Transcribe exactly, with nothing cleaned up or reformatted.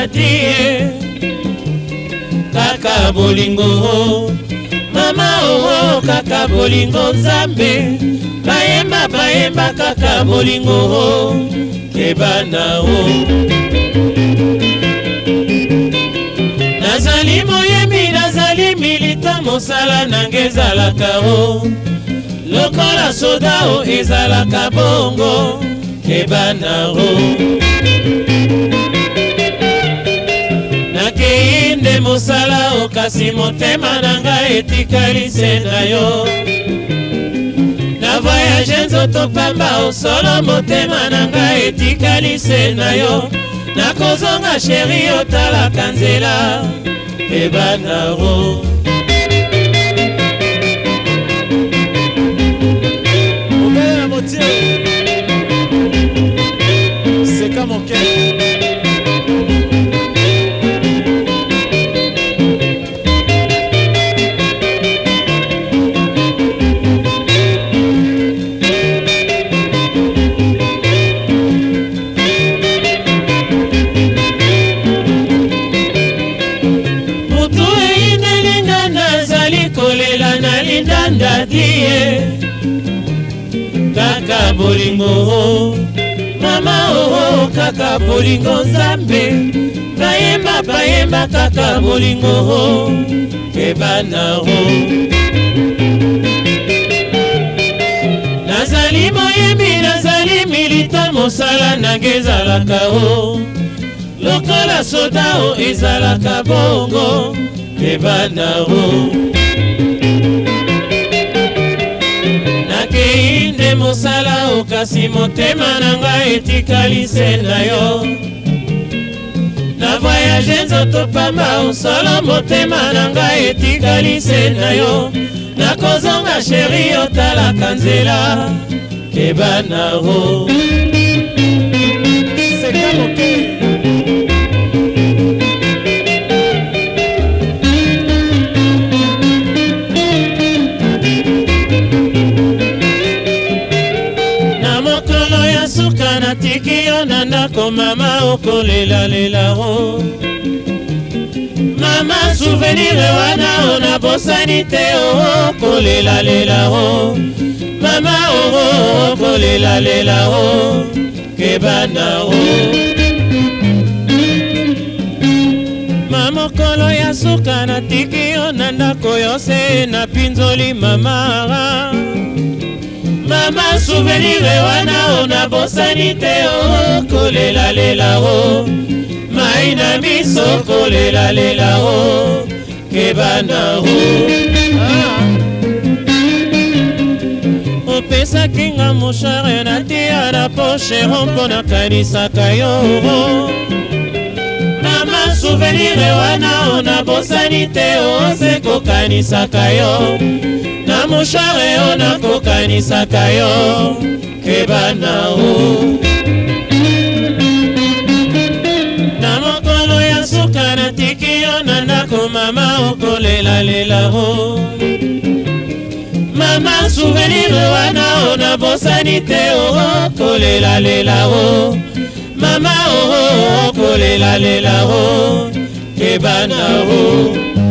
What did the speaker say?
die kaka bolingo mama oh kaka bolingo nzambe bayemba bayemba kaka bolingo kebana o nazali moyembi nazali milita mosala nange ezalaka o lokola soda o ezalaka bongo kebana o nakeinde mosala o kasi motema nanga etikali se na yo na voyage nzoto pamba o solo motema nanga etikali se na yo nakozonga sheri otalaka nzela kebana o obele na motie seka moke die kaka bolingo mama oh kaka bolingo nzambe bayemba bayemba kaka bolingo kebana o nazali moyembi nazali milita mosala nange ezalaka o lokola soda o ezalaka bongo kebana o nakeinde mosala o kasi motema nanga etikali se na yo na voyage nzoto pamba o solo motema nanga etikali se na yo nakozonga sheri otalaka nzela kebana o seka moke natiki yo na ndako mama okolela lela o mama souvenir wana o nabosani te okolela lela o mama okolela lela o kebana o mama okolo ya suka natiki yo na ndako yose na pinzoli mama mama souvenir wana o nabosani te okolela lela o mai na miso kolela lela o kebana o opesaki nga moshare natia na poshe mpo nakanisaka yo mama souvenir wana o nabosani te ose kokanisaka yo na moshare o nakokanisaka yo kebana o na mokolo ya suka natiki yo na ndako mama okolela lela o mama souvenir wana o nabosani te okolela lela o mama okolela lela o kebana o